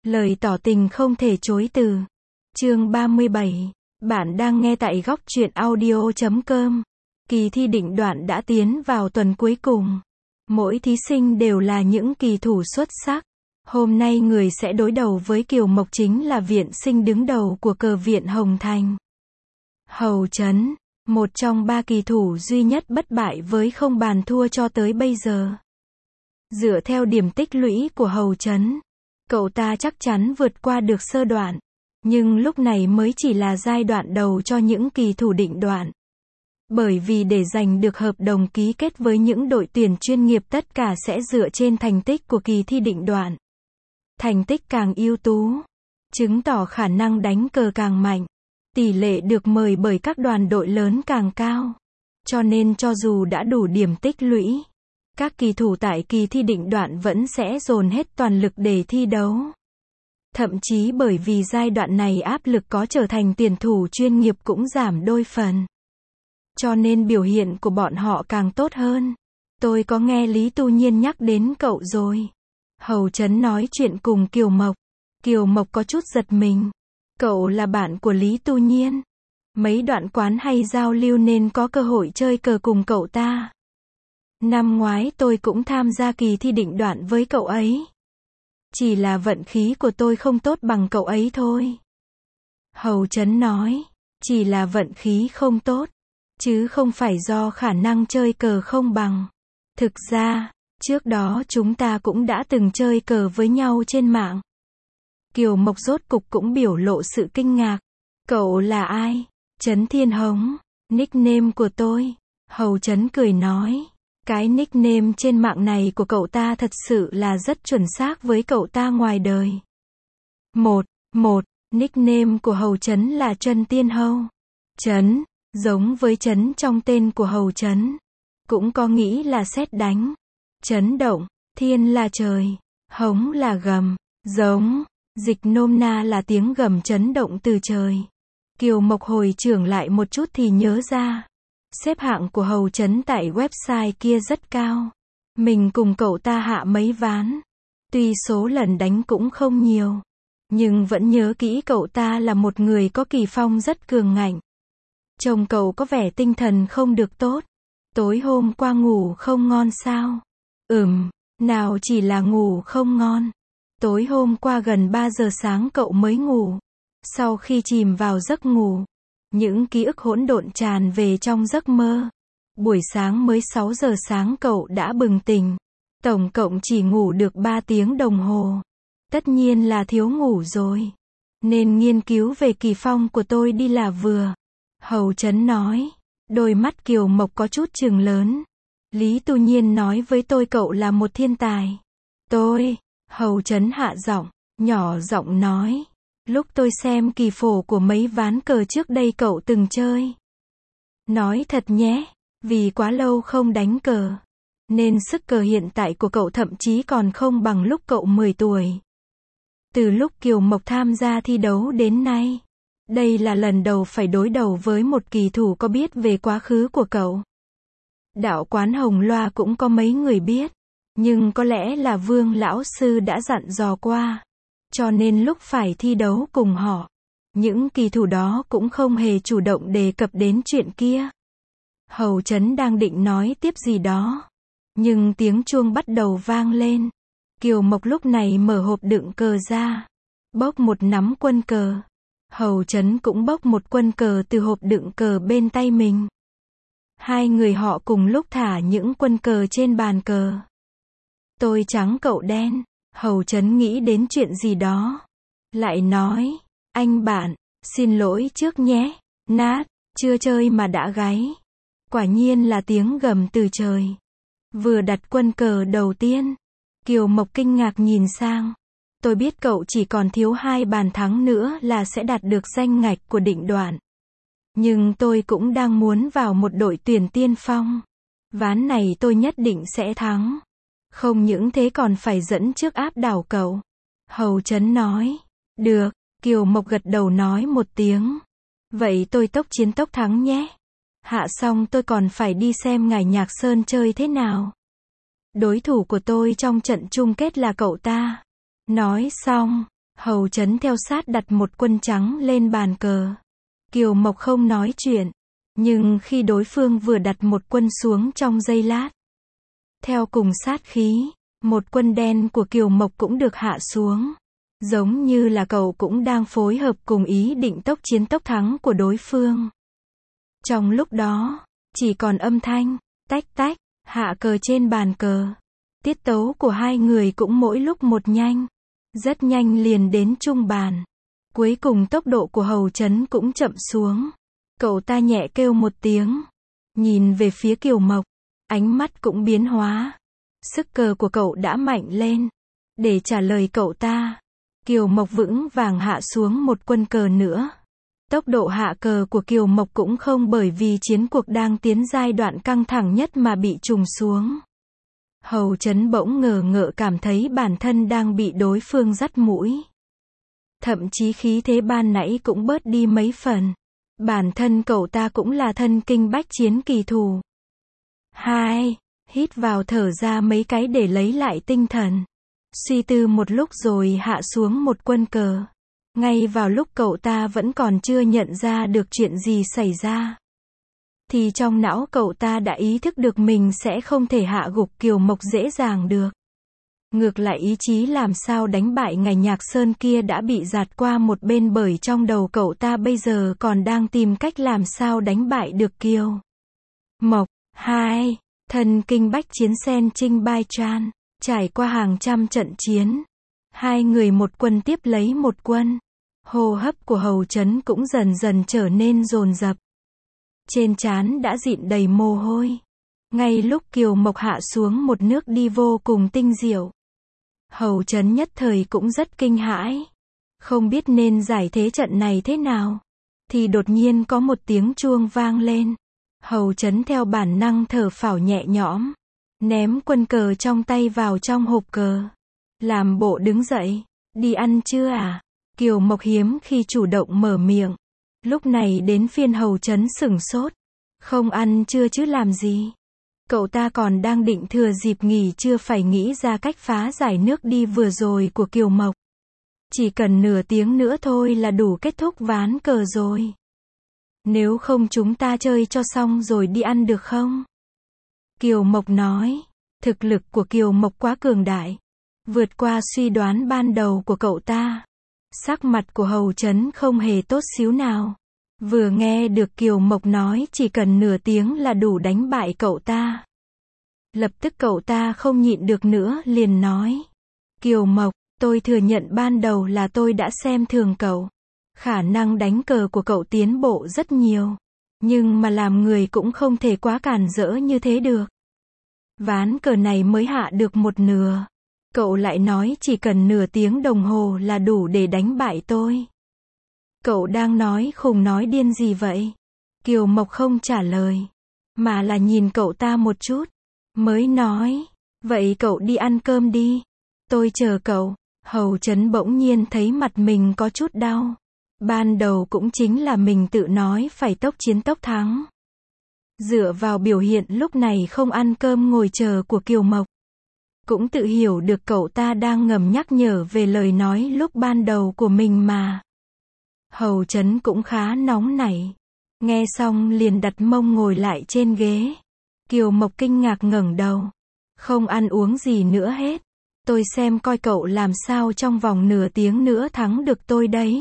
Lời tỏ tình không thể chối từ. Chương 37. Bạn đang nghe tại góc truyện audio.com. Kỳ thi định đoạn đã tiến vào tuần cuối cùng. Mỗi thí sinh đều là những kỳ thủ xuất sắc. Hôm nay người sẽ đối đầu với Kiều Mộc chính là viện sinh đứng đầu của cờ viện Hồng Thành. Hầu Chấn, một trong ba kỳ thủ duy nhất bất bại với không bàn thua cho tới bây giờ. Dựa theo điểm tích lũy của Hầu Chấn, cậu ta chắc chắn vượt qua được sơ đoạn. Nhưng lúc này mới chỉ là giai đoạn đầu cho những kỳ thủ định đoạn. Bởi vì để giành được hợp đồng ký kết với những đội tuyển chuyên nghiệp tất cả sẽ dựa trên thành tích của kỳ thi định đoạn. Thành tích càng ưu tú, chứng tỏ khả năng đánh cờ càng mạnh. Tỷ lệ được mời bởi các đoàn đội lớn càng cao. Cho nên cho dù đã đủ điểm tích lũy, các kỳ thủ tại kỳ thi định đoạn vẫn sẽ dồn hết toàn lực để thi đấu. Thậm chí bởi vì giai đoạn này áp lực có trở thành tuyển thủ chuyên nghiệp cũng giảm đôi phần. Cho nên biểu hiện của bọn họ càng tốt hơn. Tôi có nghe Lý Tu Nhiên nhắc đến cậu rồi. Hầu Chấn nói chuyện cùng Kiều Mộc. Kiều Mộc có chút giật mình. Cậu là bạn của Lý Tu Nhiên. Mấy đoạn quán hay giao lưu nên có cơ hội chơi cờ cùng cậu ta. Năm ngoái tôi cũng tham gia kỳ thi định đoạn với cậu ấy. Chỉ là vận khí của tôi không tốt bằng cậu ấy thôi. Hầu Chấn nói, chỉ là vận khí không tốt, chứ không phải do khả năng chơi cờ không bằng. Thực ra, trước đó chúng ta cũng đã từng chơi cờ với nhau trên mạng. Kiều Mộc rốt cục cũng biểu lộ sự kinh ngạc. Cậu là ai? Trấn Thiên Hống, nickname của tôi. Hầu Chấn cười nói. Cái nickname trên mạng này của cậu ta thật sự là rất chuẩn xác với cậu ta ngoài đời. Nickname của Hầu Chấn là Trân Tiên Hâu. Chấn, giống với chấn trong tên của Hầu Chấn. Cũng có nghĩ là sét đánh. Chấn động, thiên là trời, hống là gầm, giống, dịch nôm na là tiếng gầm chấn động từ trời. Kiều Mộc hồi tưởng lại một chút thì nhớ ra. Xếp hạng của Hầu Chấn tại website kia rất cao. Mình cùng cậu ta hạ mấy ván. Tuy số lần đánh cũng không nhiều. Nhưng vẫn nhớ kỹ cậu ta là một người có kỳ phong rất cường ngạnh. Trông cậu có vẻ tinh thần không được tốt. Tối hôm qua ngủ không ngon sao? Nào chỉ là ngủ không ngon. Tối hôm qua gần 3 giờ sáng cậu mới ngủ. Sau khi chìm vào giấc ngủ, những ký ức hỗn độn tràn về trong giấc mơ. Buổi sáng mới 6 giờ sáng cậu đã bừng tỉnh. Tổng cộng chỉ ngủ được 3 tiếng đồng hồ. Tất nhiên là thiếu ngủ rồi. Nên nghiên cứu về kỳ phong của tôi đi là vừa. Hầu Chấn nói. Đôi mắt Kiều Mộc có chút trừng lớn. Lý Tu Nhiên nói với tôi cậu là một thiên tài. Hầu Chấn hạ giọng, nhỏ giọng nói. Lúc tôi xem kỳ phổ của mấy ván cờ trước đây cậu từng chơi. Nói thật nhé, vì quá lâu không đánh cờ. Nên sức cờ hiện tại của cậu thậm chí còn không bằng lúc cậu 10 tuổi. Từ lúc Kiều Mộc tham gia thi đấu đến nay, đây là lần đầu phải đối đầu với một kỳ thủ có biết về quá khứ của cậu. Đạo quán Hồng Loa cũng có mấy người biết. Nhưng có lẽ là Vương lão sư đã dặn dò qua. Cho nên lúc phải thi đấu cùng họ, những kỳ thủ đó cũng không hề chủ động đề cập đến chuyện kia. Hầu Chấn đang định nói tiếp gì đó. Nhưng tiếng chuông bắt đầu vang lên. Kiều Mộc lúc này mở hộp đựng cờ ra. Bốc một nắm quân cờ. Hầu Chấn cũng bốc một quân cờ từ hộp đựng cờ bên tay mình. Hai người họ cùng lúc thả những quân cờ trên bàn cờ. Tôi trắng cậu đen. Hầu Chấn nghĩ đến chuyện gì đó. Lại nói, anh bạn, xin lỗi trước nhé, nát, chưa chơi mà đã gáy. Quả nhiên là tiếng gầm từ trời. Vừa đặt quân cờ đầu tiên, Kiều Mộc kinh ngạc nhìn sang. Tôi biết cậu chỉ còn thiếu 2 bàn thắng nữa là sẽ đạt được danh ngạch của định đoạn. Nhưng tôi cũng đang muốn vào một đội tuyển tiên phong. Ván này tôi nhất định sẽ thắng. Không những thế còn phải dẫn trước áp đảo cậu. Hầu Chấn nói. Được, Kiều Mộc gật đầu nói một tiếng. Vậy tôi tốc chiến tốc thắng nhé. Hạ xong tôi còn phải đi xem ngài Nhạc Sơn chơi thế nào. Đối thủ của tôi trong trận chung kết là cậu ta. Nói xong, Hầu Trấn theo sát đặt một quân trắng lên bàn cờ. Kiều Mộc không nói chuyện, nhưng khi đối phương vừa đặt một quân xuống trong giây lát, theo cùng sát khí, một quân đen của Kiều Mộc cũng được hạ xuống. Giống như là cậu cũng đang phối hợp cùng ý định tốc chiến tốc thắng của đối phương. Trong lúc đó, chỉ còn âm thanh, tách tách, hạ cờ trên bàn cờ. Tiết tấu của hai người cũng mỗi lúc một nhanh. Rất nhanh liền đến trung bàn. Cuối cùng tốc độ của Hầu Trấn cũng chậm xuống. Cậu ta nhẹ kêu một tiếng. Nhìn về phía Kiều Mộc. Ánh mắt cũng biến hóa. Sức cờ của cậu đã mạnh lên. Để trả lời cậu ta, Kiều Mộc vững vàng hạ xuống một quân cờ nữa. Tốc độ hạ cờ của Kiều Mộc cũng không bởi vì chiến cuộc đang tiến giai đoạn căng thẳng nhất mà bị trùng xuống. Hầu Trấn bỗng ngờ ngợ cảm thấy bản thân đang bị đối phương dắt mũi. Thậm chí khí thế ban nãy cũng bớt đi mấy phần. Bản thân cậu ta cũng là thân kinh bách chiến kỳ thủ. Hít vào thở ra mấy cái để lấy lại tinh thần. Suy tư một lúc rồi hạ xuống một quân cờ. Ngay vào lúc cậu ta vẫn còn chưa nhận ra được chuyện gì xảy ra, thì trong não cậu ta đã ý thức được mình sẽ không thể hạ gục Kiều Mộc dễ dàng được. Ngược lại ý chí làm sao đánh bại Ngải Nhạc Sơn kia đã bị dạt qua một bên bởi trong đầu cậu ta bây giờ còn đang tìm cách làm sao đánh bại được Kiều Mộc. Thần kinh bách chiến sen trinh bai chan. Trải qua hàng trăm trận chiến, hai người một quân tiếp lấy một quân. Hô hấp của Hầu Trấn cũng dần dần trở nên dồn dập. Trên trán đã dịn đầy mồ hôi. Ngay lúc Kiều Mộc hạ xuống một nước đi vô cùng tinh diệu, Hầu Trấn nhất thời cũng rất kinh hãi. Không biết nên giải thế trận này thế nào. Thì đột nhiên có một tiếng chuông vang lên. Hầu Trấn theo bản năng thở phào nhẹ nhõm. Ném quân cờ trong tay vào trong hộp cờ. Làm bộ đứng dậy. Đi ăn chưa à? Kiều Mộc hiếm khi chủ động mở miệng. Lúc này đến phiên Hầu Trấn sửng sốt. Không ăn chưa chứ làm gì? Cậu ta còn đang định thừa dịp nghỉ trưa phải nghĩ ra cách phá giải nước đi vừa rồi của Kiều Mộc. Chỉ cần nửa tiếng nữa thôi là đủ kết thúc ván cờ rồi. Nếu không chúng ta chơi cho xong rồi đi ăn được không? Kiều Mộc nói. Thực lực của Kiều Mộc quá cường đại. Vượt qua suy đoán ban đầu của cậu ta. Sắc mặt của Hầu Trấn không hề tốt xíu nào. Vừa nghe được Kiều Mộc nói chỉ cần nửa tiếng là đủ đánh bại cậu ta. Lập tức cậu ta không nhịn được nữa liền nói. Kiều Mộc, tôi thừa nhận ban đầu là tôi đã xem thường cậu. Khả năng đánh cờ của cậu tiến bộ rất nhiều. Nhưng mà làm người cũng không thể quá cản rỡ như thế được. Ván cờ này mới hạ được một nửa. Cậu lại nói chỉ cần nửa tiếng đồng hồ là đủ để đánh bại tôi. Cậu đang nói khùng nói điên gì vậy? Kiều Mộc không trả lời, mà là nhìn cậu ta một chút. Mới nói, vậy cậu đi ăn cơm đi. Tôi chờ cậu. Hầu Trấn bỗng nhiên thấy mặt mình có chút đau. Ban đầu cũng chính là mình tự nói phải tốc chiến tốc thắng. Dựa vào biểu hiện lúc này không ăn cơm ngồi chờ của Kiều Mộc. Cũng tự hiểu được cậu ta đang ngầm nhắc nhở về lời nói lúc ban đầu của mình mà. Hầu Trấn cũng khá nóng nảy. Nghe xong liền đặt mông ngồi lại trên ghế. Kiều Mộc kinh ngạc ngẩng đầu. Không ăn uống gì nữa hết. Tôi xem coi cậu làm sao trong vòng nửa tiếng nữa thắng được tôi đấy.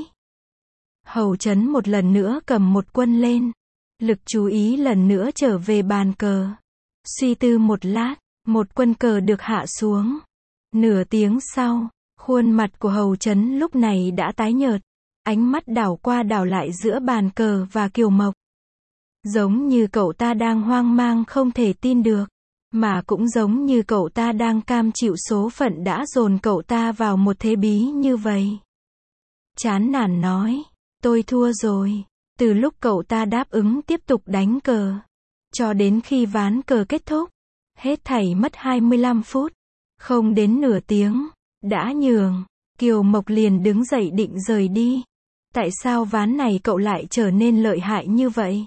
Hầu Trấn một lần nữa cầm một quân lên. Lực chú ý lần nữa trở về bàn cờ. Suy tư một lát, một quân cờ được hạ xuống. Nửa tiếng sau, khuôn mặt của Hầu Trấn lúc này đã tái nhợt. Ánh mắt đảo qua đảo lại giữa bàn cờ và Kiều Mộc. Giống như cậu ta đang hoang mang không thể tin được. Mà cũng giống như cậu ta đang cam chịu số phận đã dồn cậu ta vào một thế bí như vậy. Chán nản nói, tôi thua rồi. Từ lúc cậu ta đáp ứng tiếp tục đánh cờ, cho đến khi ván cờ kết thúc, hết thảy mất 25 phút. Không đến nửa tiếng, đã nhường. Kiều Mộc liền đứng dậy định rời đi. Tại sao ván này cậu lại trở nên lợi hại như vậy?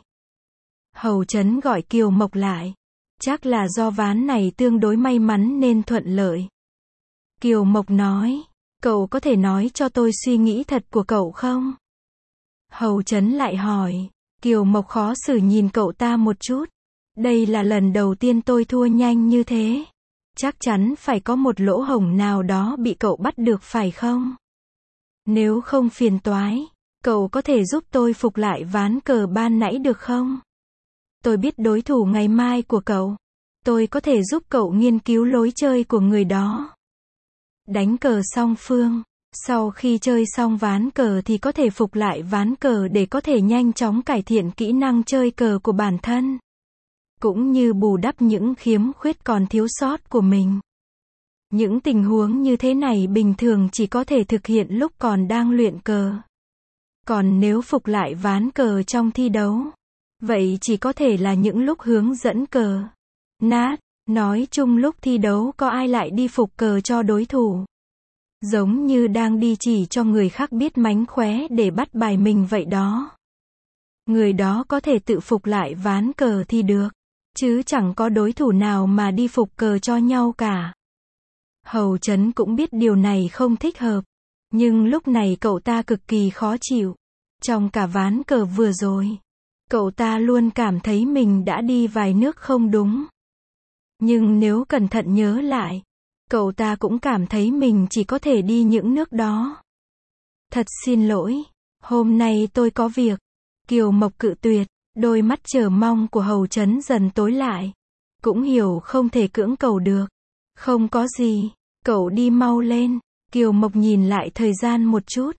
Hầu Trấn gọi Kiều Mộc lại. Chắc là do ván này tương đối may mắn nên thuận lợi. Kiều Mộc nói, Cậu có thể nói cho tôi suy nghĩ thật của cậu không? Hầu Chấn lại hỏi. Kiều Mộc khó xử nhìn cậu ta một chút. Đây là lần đầu tiên tôi thua nhanh như thế. Chắc chắn phải có một lỗ hổng nào đó bị cậu bắt được phải không? Nếu không phiền toái, cậu có thể giúp tôi phục lại ván cờ ban nãy được không? Tôi biết đối thủ ngày mai của cậu. Tôi có thể giúp cậu nghiên cứu lối chơi của người đó. Đánh cờ song phương. Sau khi chơi xong ván cờ thì có thể phục lại ván cờ để có thể nhanh chóng cải thiện kỹ năng chơi cờ của bản thân. Cũng như bù đắp những khiếm khuyết còn thiếu sót của mình. Những tình huống như thế này bình thường chỉ có thể thực hiện lúc còn đang luyện cờ. Còn nếu phục lại ván cờ trong thi đấu, vậy chỉ có thể là những lúc hướng dẫn cờ. Nát, nói chung lúc thi đấu có ai lại đi phục cờ cho đối thủ. Giống như đang đi chỉ cho người khác biết mánh khóe để bắt bài mình vậy đó. Người đó có thể tự phục lại ván cờ thì được. Chứ chẳng có đối thủ nào mà đi phục cờ cho nhau cả. Hầu Chấn cũng biết điều này không thích hợp. Nhưng lúc này cậu ta cực kỳ khó chịu. Trong cả ván cờ vừa rồi, cậu ta luôn cảm thấy mình đã đi vài nước không đúng. Nhưng nếu cẩn thận nhớ lại, cậu ta cũng cảm thấy mình chỉ có thể đi những nước đó. Thật xin lỗi, hôm nay tôi có việc. Kiều Mộc cự tuyệt, đôi mắt chờ mong của Hầu Chấn dần tối lại. Cũng hiểu không thể cưỡng cầu được. Không có gì, cậu đi mau lên. Kiều Mộc nhìn lại thời gian một chút.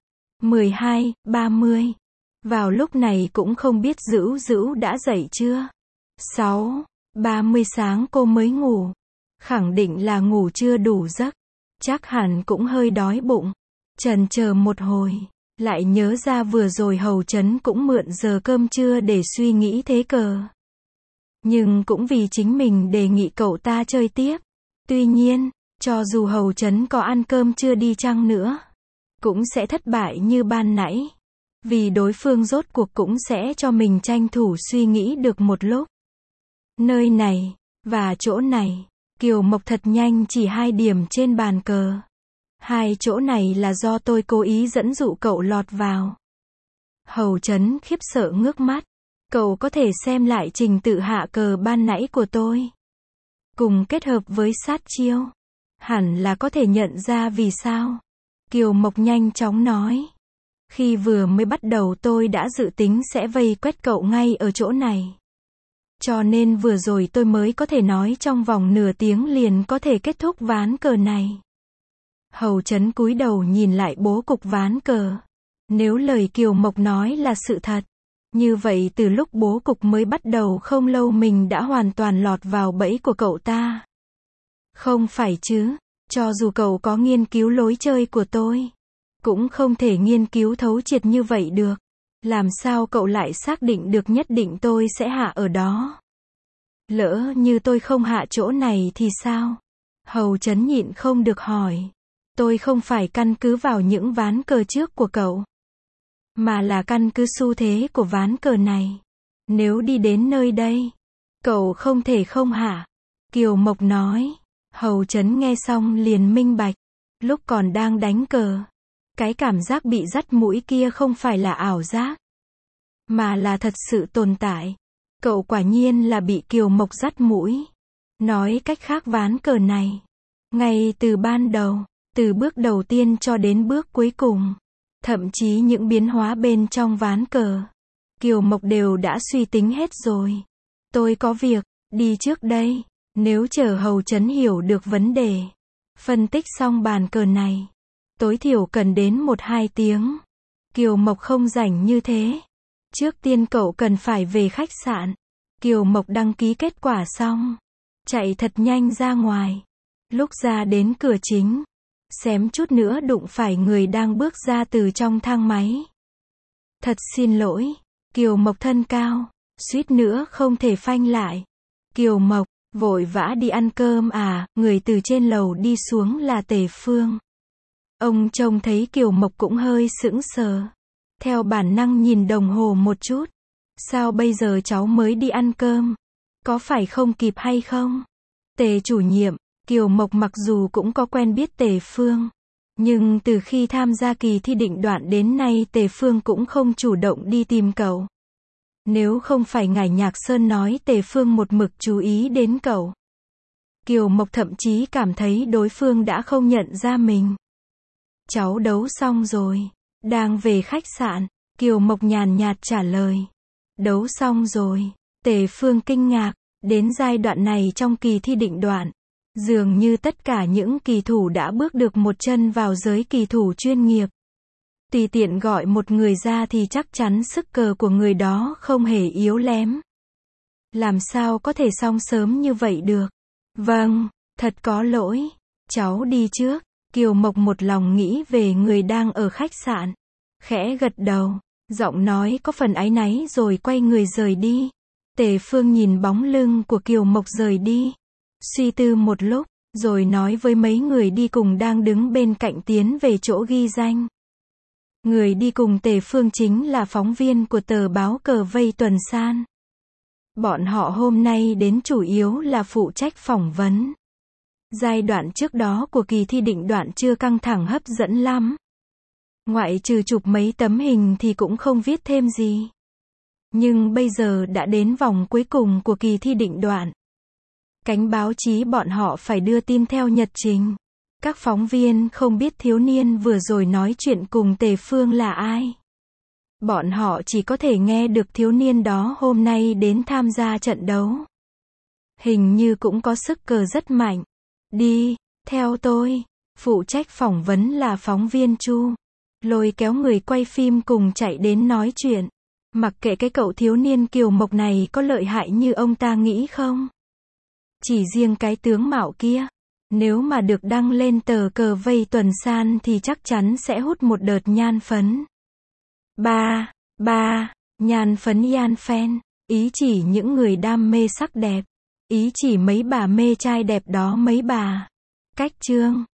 12:30. Vào lúc này cũng không biết Dữu Dữu đã dậy chưa. 6:30 sáng cô mới ngủ. Khẳng định là ngủ chưa đủ giấc. Chắc hẳn cũng hơi đói bụng. Chần chờ một hồi, lại nhớ ra vừa rồi Hầu Chấn cũng mượn giờ cơm trưa để suy nghĩ thế cờ. Nhưng cũng vì chính mình đề nghị cậu ta chơi tiếp. Tuy nhiên, cho dù Hầu Chấn có ăn cơm trưa đi chăng nữa, cũng sẽ thất bại như ban nãy. Vì đối phương rốt cuộc cũng sẽ cho mình tranh thủ suy nghĩ được một lúc. Nơi này, và chỗ này, Kiều Mộc thật nhanh chỉ 2 điểm trên bàn cờ. 2 chỗ này là do tôi cố ý dẫn dụ cậu lọt vào. Hầu Chấn khiếp sợ ngước mắt. Cậu có thể xem lại trình tự hạ cờ ban nãy của tôi. Cùng kết hợp với sát chiêu. Hẳn là có thể nhận ra vì sao. Kiều Mộc nhanh chóng nói. Khi vừa mới bắt đầu tôi đã dự tính sẽ vây quét cậu ngay ở chỗ này. Cho nên vừa rồi tôi mới có thể nói trong vòng nửa tiếng liền có thể kết thúc ván cờ này. Hầu Chấn cúi đầu nhìn lại bố cục ván cờ. Nếu lời Kiều Mộc nói là sự thật, như vậy từ lúc bố cục mới bắt đầu không lâu mình đã hoàn toàn lọt vào bẫy của cậu ta. Không phải chứ, cho dù cậu có nghiên cứu lối chơi của tôi, cũng không thể nghiên cứu thấu triệt như vậy được. Làm sao cậu lại xác định được nhất định tôi sẽ hạ ở đó? Lỡ như tôi không hạ chỗ này thì sao? Hầu Chấn nhịn không được hỏi. Tôi không phải căn cứ vào những ván cờ trước của cậu, mà là căn cứ xu thế của ván cờ này. Nếu đi đến nơi đây, cậu không thể không hạ. Kiều Mộc nói. Hầu Chấn nghe xong liền minh bạch. Lúc còn đang đánh cờ, cái cảm giác bị dắt mũi kia không phải là ảo giác, mà là thật sự tồn tại. Cậu quả nhiên là bị Kiều Mộc dắt mũi. Nói cách khác ván cờ này, ngay từ ban đầu, từ bước đầu tiên cho đến bước cuối cùng, thậm chí những biến hóa bên trong ván cờ, Kiều Mộc đều đã suy tính hết rồi. Tôi có việc, đi trước đây. Nếu chờ Hầu Chấn hiểu được vấn đề, phân tích xong bàn cờ này, tối thiểu cần đến 1-2 tiếng. Kiều Mộc không rảnh như thế. Trước tiên cậu cần phải về khách sạn. Kiều Mộc đăng ký kết quả xong, chạy thật nhanh ra ngoài. Lúc ra đến cửa chính, xém chút nữa đụng phải người đang bước ra từ trong thang máy. Thật xin lỗi. Kiều Mộc thân cao, suýt nữa không thể phanh lại. Kiều Mộc, vội vã đi ăn cơm à? Người từ trên lầu đi xuống là Tề Phương. Ông trông thấy Kiều Mộc cũng hơi sững sờ. Theo bản năng nhìn đồng hồ một chút. Sao bây giờ cháu mới đi ăn cơm? Có phải không kịp hay không? Tề chủ nhiệm, Kiều Mộc mặc dù cũng có quen biết Tề Phương, Nhưng từ khi tham gia kỳ thi định đoạn đến nay Tề Phương cũng không chủ động đi tìm cậu. Nếu không phải Ngải Nhạc Sơn nói Tề Phương một mực chú ý đến cậu. Kiều Mộc thậm chí cảm thấy đối phương đã không nhận ra mình. Cháu đấu xong rồi. Đang về khách sạn. Kiều Mộc nhàn nhạt trả lời. Đấu xong rồi. Tề Phương kinh ngạc. Đến giai đoạn này trong kỳ thi định đoạn. Dường như tất cả những kỳ thủ đã bước được một chân vào giới kỳ thủ chuyên nghiệp. Tùy tiện gọi một người ra thì chắc chắn sức cờ của người đó không hề yếu lém. Làm sao có thể xong sớm như vậy được? Vâng, thật có lỗi. Cháu đi trước. Kiều Mộc một lòng nghĩ về người đang ở khách sạn. Khẽ gật đầu. Giọng nói có phần áy náy rồi quay người rời đi. Tề Phương nhìn bóng lưng của Kiều Mộc rời đi. Suy tư một lúc, rồi nói với mấy người đi cùng đang đứng bên cạnh tiến về chỗ ghi danh. Người đi cùng Tề Phương chính là phóng viên của tờ báo Cờ Vây Tuần San. Bọn họ hôm nay đến chủ yếu là phụ trách phỏng vấn. Giai đoạn trước đó của kỳ thi định đoạn chưa căng thẳng hấp dẫn lắm. Ngoại trừ chụp mấy tấm hình thì cũng không viết thêm gì. Nhưng bây giờ đã đến vòng cuối cùng của kỳ thi định đoạn. Cánh báo chí bọn họ phải đưa tin theo nhật trình. Các phóng viên không biết thiếu niên vừa rồi nói chuyện cùng Tề Phương là ai. Bọn họ chỉ có thể nghe được thiếu niên đó hôm nay đến tham gia trận đấu. Hình như cũng có sức cờ rất mạnh. Đi, theo tôi. Phụ trách phỏng vấn là phóng viên Chu. Lôi kéo người quay phim cùng chạy đến nói chuyện. Mặc kệ cái cậu thiếu niên Kiều Mộc này có lợi hại như ông ta nghĩ không. Chỉ riêng cái tướng mạo kia. Nếu mà được đăng lên tờ Cờ Vây Tuần San thì chắc chắn sẽ hút một đợt nhan phấn. Nhan phấn yan phen. Ý chỉ những người đam mê sắc đẹp. Ý chỉ mấy bà mê trai đẹp đó mấy bà. Cách chương.